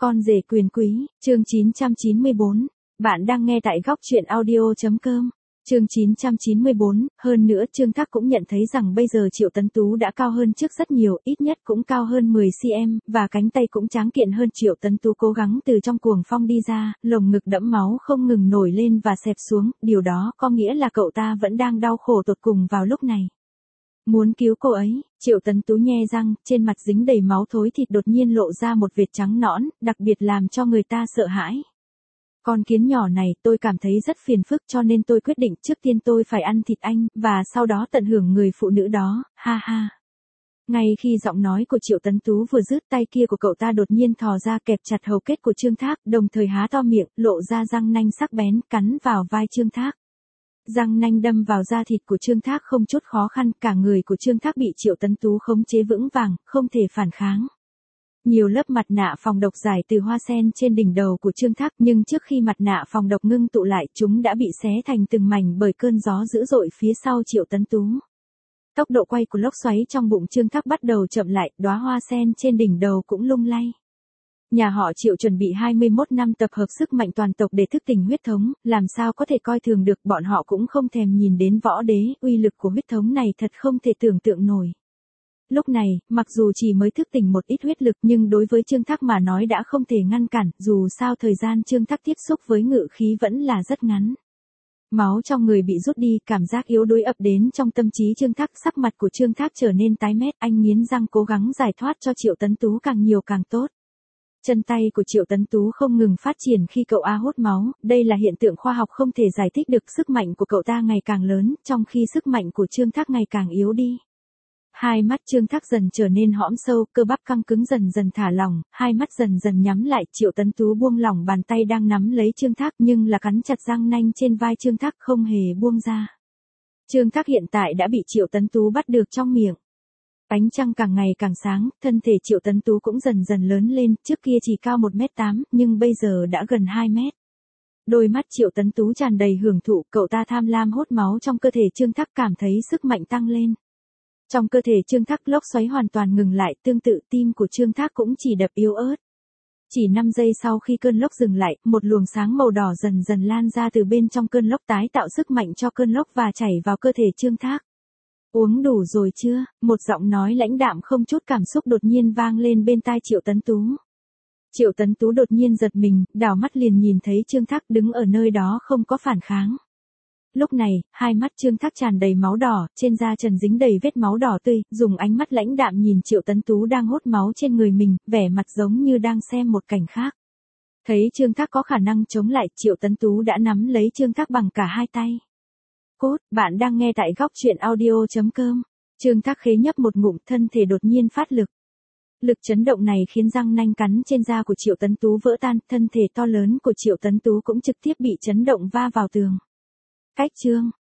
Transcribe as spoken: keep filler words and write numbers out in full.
Con rể quyền quý, chương chín trăm chín mươi bốn. Bạn đang nghe tại góc truyện audio chấm com. Chương chín trăm chín mươi bốn, hơn nữa Trương Thác cũng nhận thấy rằng bây giờ Triệu Tấn Tú đã cao hơn trước rất nhiều, ít nhất cũng cao hơn mười xăng-ti-mét, và cánh tay cũng tráng kiện hơn. Triệu Tấn Tú cố gắng từ trong cuồng phong đi ra, lồng ngực đẫm máu không ngừng nổi lên và xẹp xuống, điều đó có nghĩa là cậu ta vẫn đang đau khổ tột cùng vào lúc này. Muốn cứu cô ấy, Triệu Tấn Tú nhe răng, trên mặt dính đầy máu thối thịt đột nhiên lộ ra một vệt trắng nõn, đặc biệt làm cho người ta sợ hãi. Con kiến nhỏ này tôi cảm thấy rất phiền phức cho nên tôi quyết định trước tiên tôi phải ăn thịt anh, và sau đó tận hưởng người phụ nữ đó, ha ha. Ngay khi giọng nói của Triệu Tấn Tú vừa dứt, tay kia của cậu ta đột nhiên thò ra kẹp chặt hầu kết của Trương Thác, đồng thời há to miệng, lộ ra răng nanh sắc bén, cắn vào vai Trương Thác. Răng nanh đâm vào da thịt của Trương Thác không chút khó khăn, cả người của Trương Thác bị Triệu Tấn Tú khống chế vững vàng, không thể phản kháng. Nhiều lớp mặt nạ phòng độc giải từ hoa sen trên đỉnh đầu của Trương Thác, nhưng trước khi mặt nạ phòng độc ngưng tụ lại, chúng đã bị xé thành từng mảnh bởi cơn gió dữ dội phía sau Triệu Tấn Tú. Tốc độ quay của lốc xoáy trong bụng Trương Thác bắt đầu chậm lại, đóa hoa sen trên đỉnh đầu cũng lung lay. Nhà họ Triệu chuẩn bị hai mươi mốt năm tập hợp sức mạnh toàn tộc để thức tỉnh huyết thống, làm sao có thể coi thường được, bọn họ cũng không thèm nhìn đến võ đế, uy lực của huyết thống này thật không thể tưởng tượng nổi. Lúc này, mặc dù chỉ mới thức tỉnh một ít huyết lực nhưng đối với Trương Thác mà nói đã không thể ngăn cản, dù sao thời gian Trương Thác tiếp xúc với ngự khí vẫn là rất ngắn. Máu trong người bị rút đi, cảm giác yếu đuối ập đến trong tâm trí Trương Thác, sắc mặt của Trương Thác trở nên tái mét, anh nghiến răng cố gắng giải thoát cho Triệu Tấn Tú càng nhiều càng tốt. Chân tay của Triệu Tấn Tú không ngừng phát triển khi cậu A hút máu, đây là hiện tượng khoa học không thể giải thích được, sức mạnh của cậu ta ngày càng lớn, trong khi sức mạnh của Trương Thác ngày càng yếu đi. Hai mắt Trương Thác dần trở nên hõm sâu, cơ bắp căng cứng dần dần thả lỏng, hai mắt dần dần nhắm lại, Triệu Tấn Tú buông lỏng bàn tay đang nắm lấy Trương Thác nhưng là cắn chặt răng nanh trên vai Trương Thác không hề buông ra. Trương Thác hiện tại đã bị Triệu Tấn Tú bắt được trong miệng. Ánh trăng càng ngày càng sáng, thân thể Triệu Tấn Tú cũng dần dần lớn lên, trước kia chỉ cao một mét tám, nhưng bây giờ đã gần hai mét. Đôi mắt Triệu Tấn Tú tràn đầy hưởng thụ, cậu ta tham lam hút máu trong cơ thể Trương Thác, cảm thấy sức mạnh tăng lên. Trong cơ thể Trương Thác lốc xoáy hoàn toàn ngừng lại, tương tự tim của Trương Thác cũng chỉ đập yếu ớt. Chỉ năm giây sau khi cơn lốc dừng lại, một luồng sáng màu đỏ dần dần lan ra từ bên trong cơn lốc, tái tạo sức mạnh cho cơn lốc và chảy vào cơ thể Trương Thác. Uống đủ rồi chưa? Một giọng nói lãnh đạm không chút cảm xúc đột nhiên vang lên bên tai Triệu Tấn Tú. Triệu Tấn Tú đột nhiên giật mình, đảo mắt liền nhìn thấy Trương Thác đứng ở nơi đó không có phản kháng. Lúc này, hai mắt Trương Thác tràn đầy máu đỏ, trên da trần dính đầy vết máu đỏ tươi, dùng ánh mắt lãnh đạm nhìn Triệu Tấn Tú đang hút máu trên người mình, vẻ mặt giống như đang xem một cảnh khác. Thấy Trương Thác có khả năng chống lại, Triệu Tấn Tú đã nắm lấy Trương Thác bằng cả hai tay. Cốt, bạn đang nghe tại góc truyện audio chấm com. Trương Thác khế nhấp một ngụm, thân thể đột nhiên phát lực. Lực chấn động này khiến răng nanh cắn trên da của Triệu Tấn Tú vỡ tan, thân thể to lớn của Triệu Tấn Tú cũng trực tiếp bị chấn động va vào tường. Cách chương,